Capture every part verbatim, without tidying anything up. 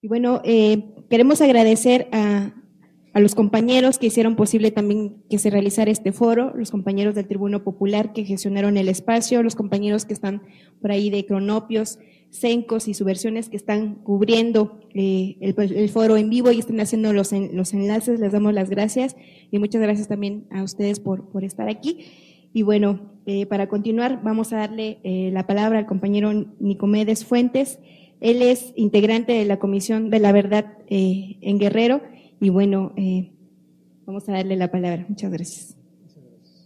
Y bueno, eh, queremos agradecer a, a los compañeros que hicieron posible también que se realizara este foro, los compañeros del Tribuno Popular que gestionaron el espacio, los compañeros que están por ahí de Cronopios, Cencos y Subversiones que están cubriendo eh, el, el foro en vivo y están haciendo los, en, los enlaces. Les damos las gracias y muchas gracias también a ustedes por, por estar aquí. Y bueno, eh, para continuar vamos a darle eh, la palabra al compañero Nicomedes Fuentes. Él es integrante de la Comisión de la Verdad eh, en Guerrero y bueno, eh, vamos a darle la palabra. Muchas gracias. Muchas gracias.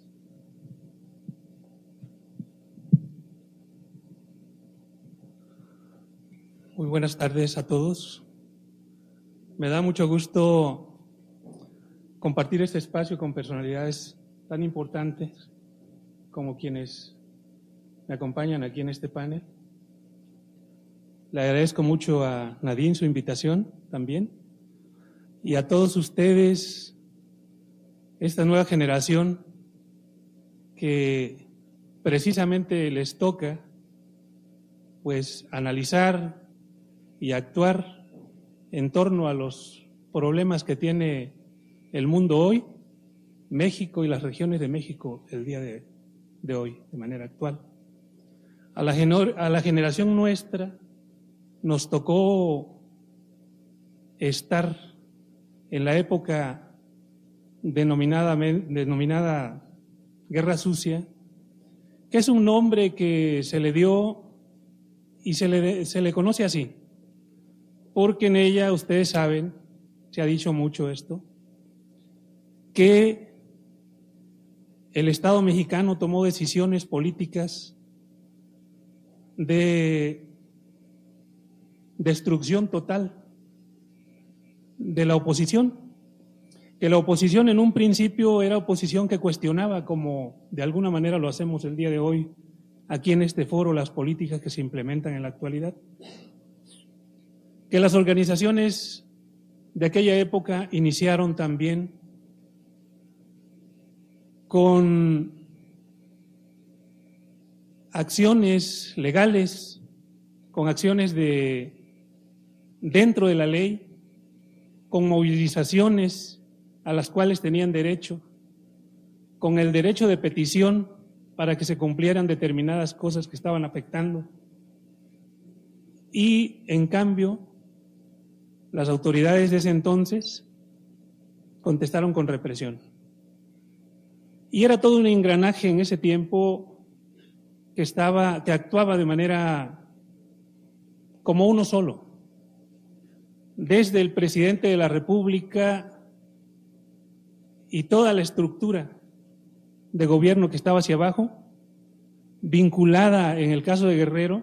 Muy buenas tardes a todos. Me da mucho gusto compartir este espacio con personalidades tan importantes como quienes me acompañan aquí en este panel. Le agradezco mucho a Nadine su invitación también y a todos ustedes, esta nueva generación que precisamente les toca pues analizar y actuar en torno a los problemas que tiene el mundo hoy, México y las regiones de México el día de, de hoy, de manera actual. A la, a la generación nuestra nos tocó estar en la época denominada, denominada Guerra Sucia, que es un nombre que se le dio y se le, se le conoce así, porque en ella, ustedes saben, se ha dicho mucho esto, que el Estado mexicano tomó decisiones políticas de destrucción total de la oposición, que la oposición en un principio era oposición que cuestionaba, como de alguna manera lo hacemos el día de hoy aquí en este foro, las políticas que se implementan en la actualidad, que las organizaciones de aquella época iniciaron también con acciones legales, con acciones de dentro de la ley, con movilizaciones a las cuales tenían derecho, con el derecho de petición para que se cumplieran determinadas cosas que estaban afectando. Y, en cambio, las autoridades de ese entonces contestaron con represión. Y era todo un engranaje en ese tiempo que estaba, que actuaba de manera como uno solo. Desde el presidente de la República y toda la estructura de gobierno que estaba hacia abajo, vinculada en el caso de Guerrero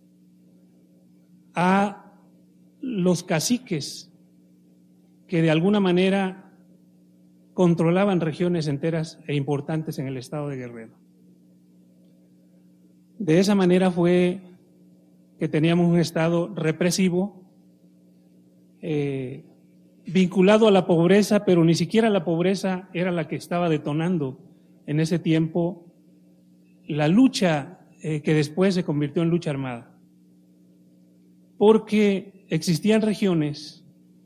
a los caciques que de alguna manera controlaban regiones enteras e importantes en el estado de Guerrero. De esa manera fue que teníamos un estado represivo, eh, vinculado a la pobreza, pero ni siquiera la pobreza era la que estaba detonando en ese tiempo la lucha eh, que después se convirtió en lucha armada. Porque existían regiones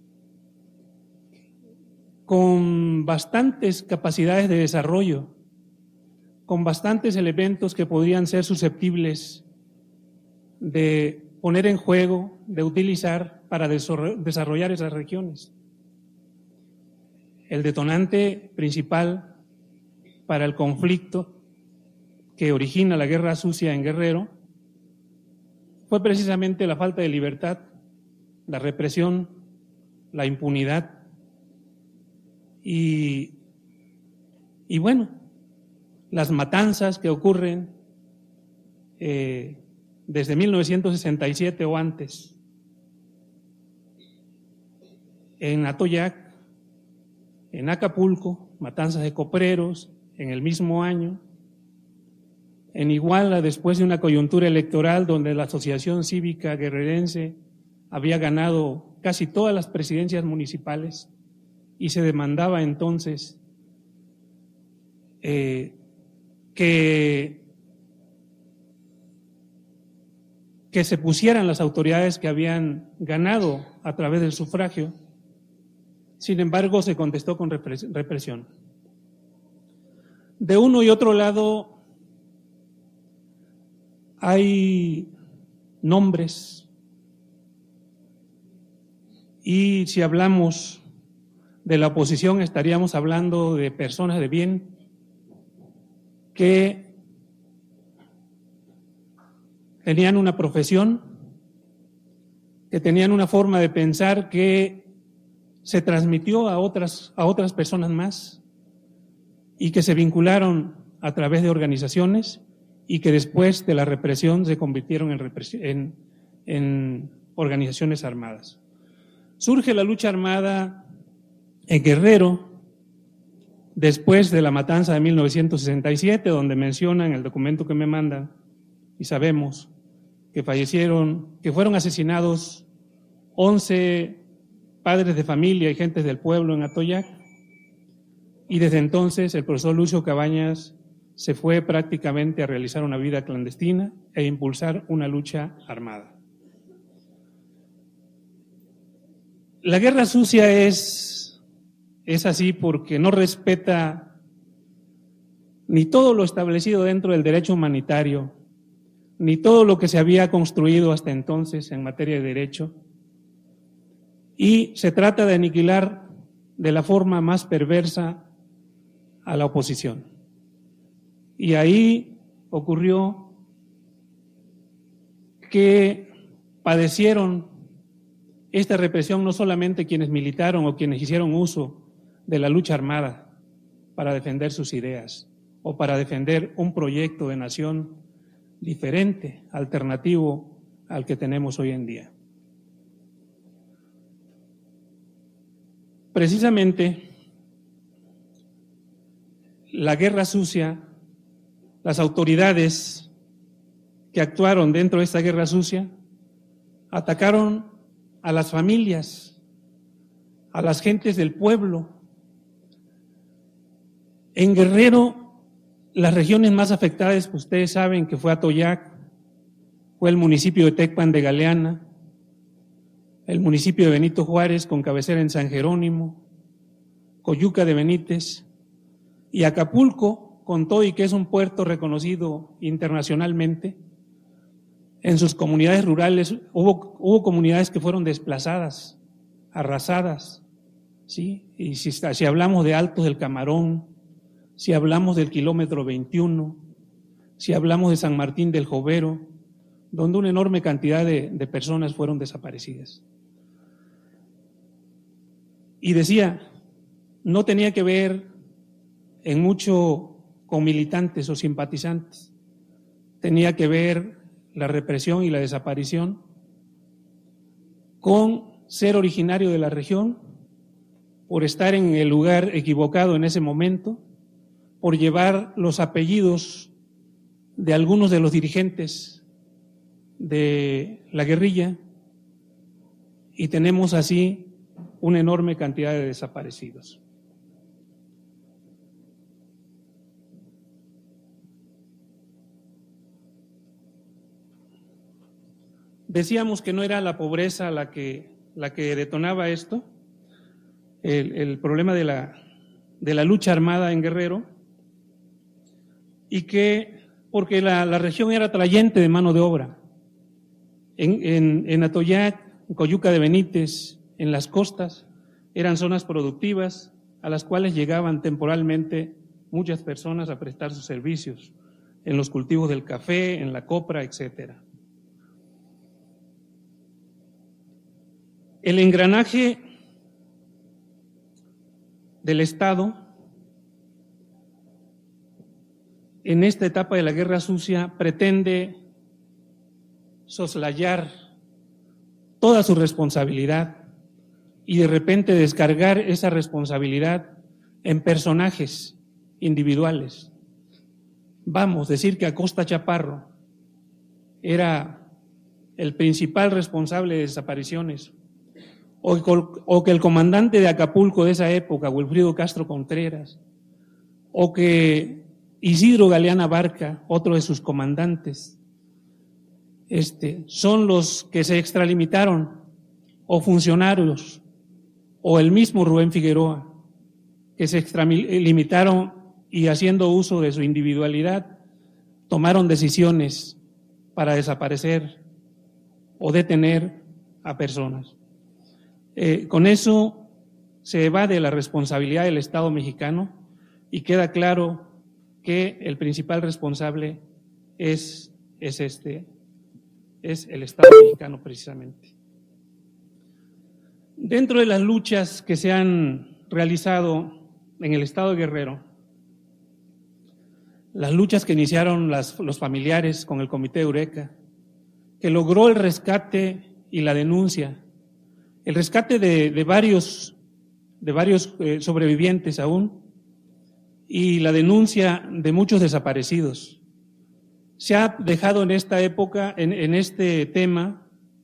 con bastantes capacidades de desarrollo, con bastantes elementos que podrían ser susceptibles de poner en juego, de utilizar para desarrollar esas regiones. El detonante principal para el conflicto que origina la Guerra Sucia en Guerrero fue precisamente la falta de libertad, la represión, la impunidad y, y bueno, las matanzas que ocurren eh, desde mil novecientos sesenta y siete o antes en Atoyac, en Acapulco, matanzas de copreros en el mismo año, en Iguala después de una coyuntura electoral donde la Asociación Cívica Guerrerense había ganado casi todas las presidencias municipales y se demandaba entonces eh, que que se pusieran las autoridades que habían ganado a través del sufragio. Sin embargo, se contestó con represión. De uno y otro lado hay nombres, y si hablamos de la oposición estaríamos hablando de personas de bien que tenían una profesión, que tenían una forma de pensar que se transmitió a otras, a otras personas más, y que se vincularon a través de organizaciones y que después de la represión se convirtieron en, en, en organizaciones armadas. Surge la lucha armada en Guerrero después de la matanza de mil novecientos sesenta y siete, donde mencionan el documento que me mandan, y sabemos que fallecieron, que fueron asesinados once padres de familia y gentes del pueblo en Atoyac, y desde entonces el profesor Lucio Cabañas se fue prácticamente a realizar una vida clandestina e impulsar una lucha armada. La guerra sucia es, es así porque no respeta ni todo lo establecido dentro del derecho humanitario, ni todo lo que se había construido hasta entonces en materia de derecho, y se trata de aniquilar de la forma más perversa a la oposición. Y ahí ocurrió que padecieron esta represión no solamente quienes militaron o quienes hicieron uso de la lucha armada para defender sus ideas o para defender un proyecto de nación diferente, alternativo al que tenemos hoy en día. Precisamente, la guerra sucia, las autoridades que actuaron dentro de esta guerra sucia, atacaron a las familias, a las gentes del pueblo. En Guerrero, las regiones más afectadas, pues ustedes saben que fue Atoyac, fue el municipio de Tecpan de Galeana, el municipio de Benito Juárez con cabecera en San Jerónimo, Coyuca de Benítez y Acapulco, con todo y que es un puerto reconocido internacionalmente. En sus comunidades rurales hubo, hubo comunidades que fueron desplazadas, arrasadas, ¿sí? Y si, si hablamos de Altos del Camarón, si hablamos del kilómetro veintiuno, si hablamos de San Martín del Jovero, donde una enorme cantidad de, de personas fueron desaparecidas. Y decía, no tenía que ver en mucho con militantes o simpatizantes, tenía que ver la represión y la desaparición con ser originario de la región, por estar en el lugar equivocado en ese momento, por llevar los apellidos de algunos de los dirigentes de la guerrilla, y tenemos así una enorme cantidad de desaparecidos. Decíamos que no era la pobreza la que, la que detonaba esto, el, el problema de la, de la lucha armada en Guerrero, y que porque la, la región era atrayente de mano de obra. En, en, en Atoyac, en Coyuca de Benítez, en las costas, eran zonas productivas a las cuales llegaban temporalmente muchas personas a prestar sus servicios, en los cultivos del café, en la copra, etcétera. El engranaje del Estado en esta etapa de la guerra sucia pretende soslayar toda su responsabilidad y de repente descargar esa responsabilidad en personajes individuales. Vamos, decir que Acosta Chaparro era el principal responsable de desapariciones, o, o que el comandante de Acapulco de esa época, Wilfrido Castro Contreras, o que Isidro Galeana Barca, otro de sus comandantes, este, son los que se extralimitaron, o funcionarios, o el mismo Rubén Figueroa, que se extralimitaron y haciendo uso de su individualidad, tomaron decisiones para desaparecer o detener a personas. Eh, con eso se evade la responsabilidad del Estado mexicano y queda claro que el principal responsable es, es, este, es el Estado mexicano precisamente. Dentro de las luchas que se han realizado en el Estado de Guerrero, las luchas que iniciaron las, los familiares con el Comité Eureka, que logró el rescate y la denuncia, el rescate de, de varios, de varios eh, sobrevivientes aún, y la denuncia de muchos desaparecidos. Se ha dejado en esta época, en, en este tema,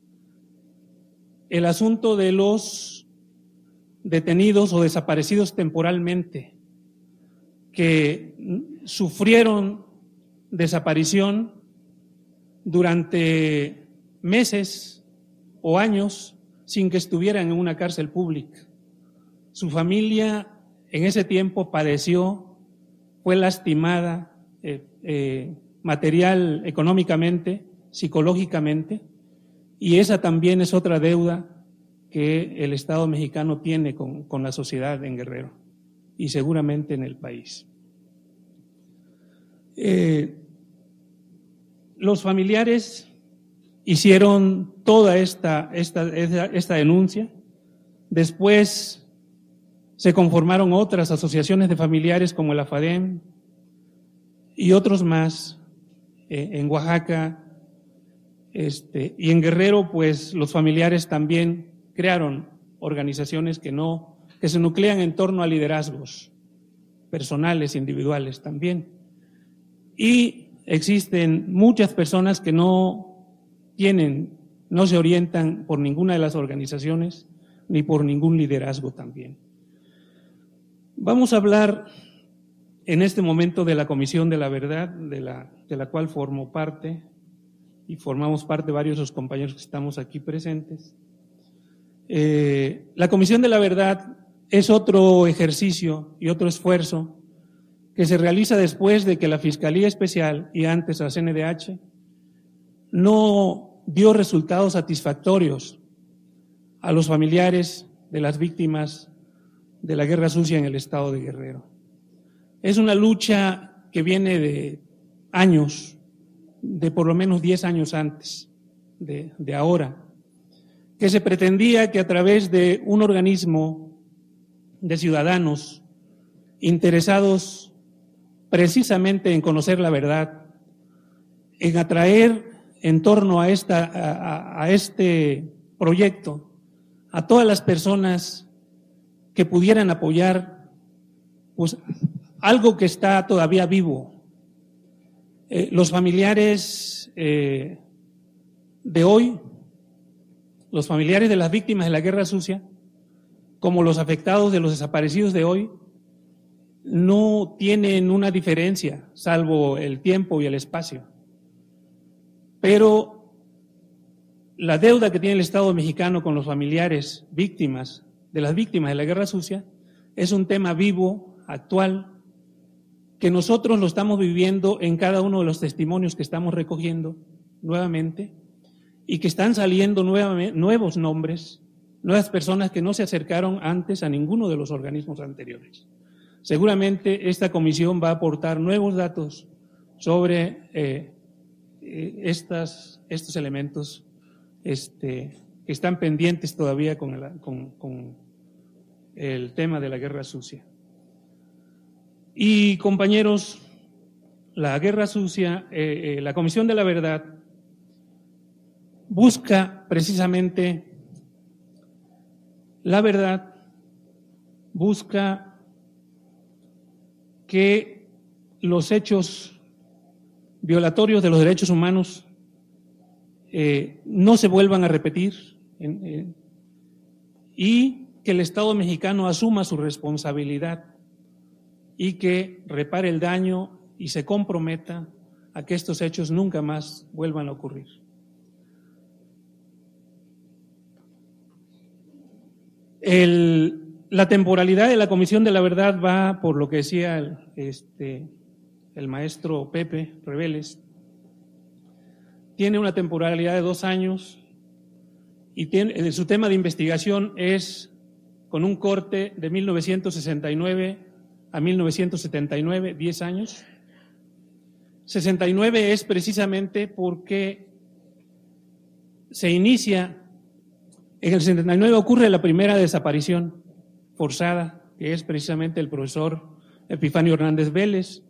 el asunto de los detenidos o desaparecidos temporalmente, que sufrieron desaparición durante meses o años sin que estuvieran en una cárcel pública. Su familia en ese tiempo padeció, fue lastimada eh, eh, material, económicamente, psicológicamente, y esa también es otra deuda que el Estado mexicano tiene con, con la sociedad en Guerrero y seguramente en el país. Eh, los familiares hicieron toda esta, esta, esta, esta denuncia, después se conformaron otras asociaciones de familiares como el AFADEM y otros más eh, en Oaxaca, este, y en Guerrero, pues los familiares también crearon organizaciones que no, que se nuclean en torno a liderazgos personales, individuales también. Y existen muchas personas que no tienen, no se orientan por ninguna de las organizaciones ni por ningún liderazgo también. Vamos a hablar en este momento de la Comisión de la Verdad, de la, de la cual formo parte y formamos parte varios de los compañeros que estamos aquí presentes. Eh, la Comisión de la Verdad es otro ejercicio y otro esfuerzo que se realiza después de que la Fiscalía Especial y antes la C N D H no dio resultados satisfactorios a los familiares de las víctimas de la guerra sucia en el estado de Guerrero. Es una lucha que viene de años, de por lo menos diez años antes de, de ahora, que se pretendía que a través de un organismo de ciudadanos interesados precisamente en conocer la verdad, en atraer en torno a, esta, a, a este proyecto a todas las personas que pudieran apoyar pues, algo que está todavía vivo. Eh, los familiares eh, de hoy, los familiares de las víctimas de la guerra sucia, como los afectados de los desaparecidos de hoy, no tienen una diferencia, salvo el tiempo y el espacio. Pero la deuda que tiene el Estado mexicano con los familiares víctimas de las víctimas de la guerra sucia es un tema vivo, actual, que nosotros lo estamos viviendo en cada uno de los testimonios que estamos recogiendo nuevamente y que están saliendo nuevamente, nuevos nombres, nuevas personas que no se acercaron antes a ninguno de los organismos anteriores. Seguramente esta comisión va a aportar nuevos datos sobre eh, eh, estas, estos elementos este, que están pendientes todavía con el, con, con el tema de la guerra sucia. Y compañeros, la guerra sucia, eh, eh, la Comisión de la Verdad busca precisamente la verdad, busca que los hechos violatorios de los derechos humanos eh, no se vuelvan a repetir en, eh, y que el Estado mexicano asuma su responsabilidad y que repare el daño y se comprometa a que estos hechos nunca más vuelvan a ocurrir. El, la temporalidad de la Comisión de la Verdad va por lo que decía el, este, el maestro Pepe Reveles. Tiene una temporalidad de dos años y tiene, su tema de investigación es con un corte de mil novecientos sesenta y nueve a mil novecientos setenta y nueve, diez años. sesenta y nueve es precisamente porque se inicia, en el setenta y nueve ocurre la primera desaparición forzada, que es precisamente el profesor Epifanio Hernández Vélez,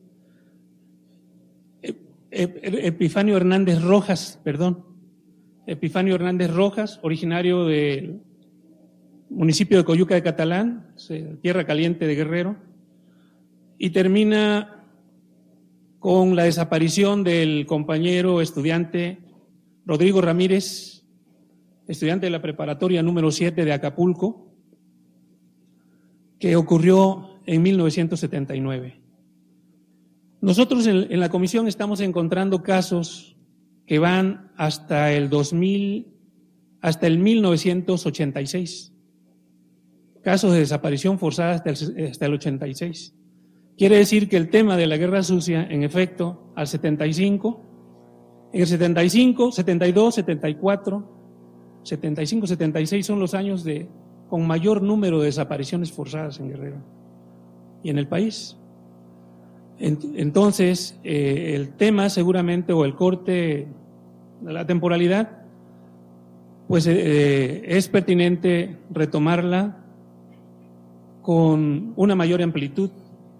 Epifanio Hernández Rojas, perdón, Epifanio Hernández Rojas, originario del municipio de Coyuca de Catalán, tierra caliente de Guerrero, y termina con la desaparición del compañero estudiante Rodrigo Ramírez, estudiante de la preparatoria número siete de Acapulco, que ocurrió en mil novecientos setenta y nueve. Nosotros en, en la comisión estamos encontrando casos que van hasta el dos mil, hasta el mil novecientos ochenta y seis. Casos de desaparición forzada hasta el, hasta el ochenta y seis. Quiere decir que el tema de la guerra sucia, en efecto, al setenta y cinco, en el setenta y cinco, setenta y dos, setenta y cuatro, setenta y cinco, setenta y seis son los años de, con mayor número de desapariciones forzadas en Guerrero y en el país. Entonces, eh, el tema seguramente, o el corte de la temporalidad, pues eh, es pertinente retomarla con una mayor amplitud.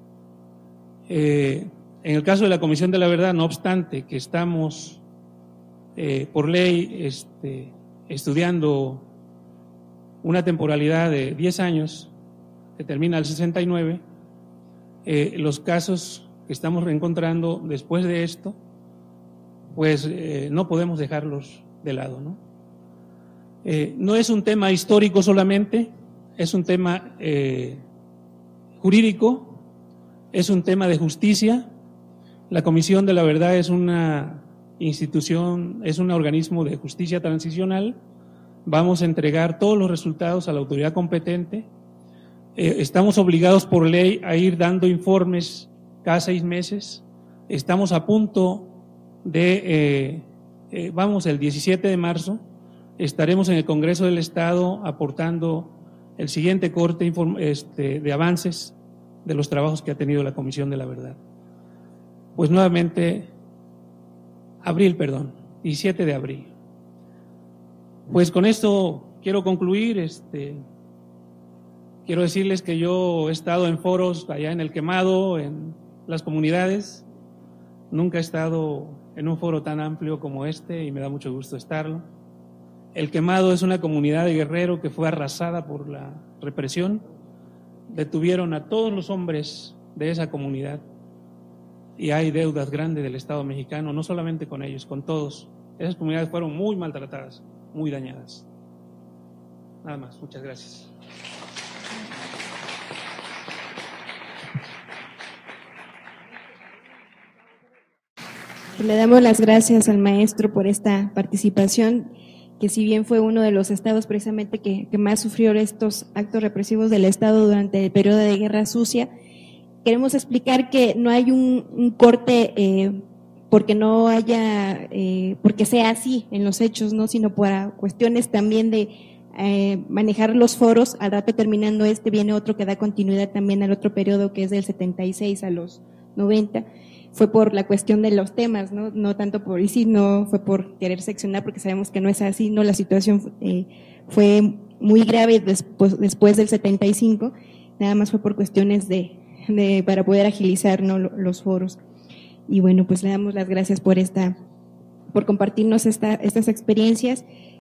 Eh, en el caso de la Comisión de la Verdad, no obstante que estamos eh, por ley este, estudiando una temporalidad de diez años, que termina al sesenta y nueve, eh, los casos que estamos reencontrando después de esto, pues eh, no podemos dejarlos de lado, ¿no? Eh, no es un tema histórico solamente, es un tema eh, jurídico, es un tema de justicia. La Comisión de la Verdad es una institución, es un organismo de justicia transicional. Vamos a entregar todos los resultados a la autoridad competente. Eh, estamos obligados por ley a ir dando informes cada seis meses. Estamos a punto de, eh, eh, vamos, el diecisiete de marzo, estaremos en el Congreso del Estado aportando el siguiente corte este, de avances de los trabajos que ha tenido la Comisión de la Verdad. Pues nuevamente, abril, perdón, diecisiete de abril. Pues con esto quiero concluir. Este, quiero decirles que yo he estado en foros allá en El Quemado, en las comunidades. Nunca he estado en un foro tan amplio como este y me da mucho gusto estarlo. El Quemado es una comunidad de Guerrero que fue arrasada por la represión. Detuvieron a todos los hombres de esa comunidad y hay deudas grandes del Estado mexicano, no solamente con ellos, con todos. Esas comunidades fueron muy maltratadas, muy dañadas. Nada más, muchas gracias. Le damos las gracias al maestro por esta participación, que si bien fue uno de los estados precisamente que, que más sufrió estos actos represivos del Estado durante el periodo de Guerra Sucia, queremos explicar que no hay un, un corte eh, porque no haya, eh, porque sea así en los hechos, no, sino por cuestiones también de eh, manejar los foros. Al rato terminando este viene otro que da continuidad también al otro periodo, que es del setenta y seis a los noventa. Fue por la cuestión de los temas, no, no tanto por, y sí, no fue por querer seccionar, porque sabemos que no es así, no, la situación eh, fue muy grave después, después del setenta y cinco, nada más fue por cuestiones de, de para poder agilizar, ¿no?, los foros. Y bueno, pues le damos las gracias por esta, por compartirnos esta, estas experiencias.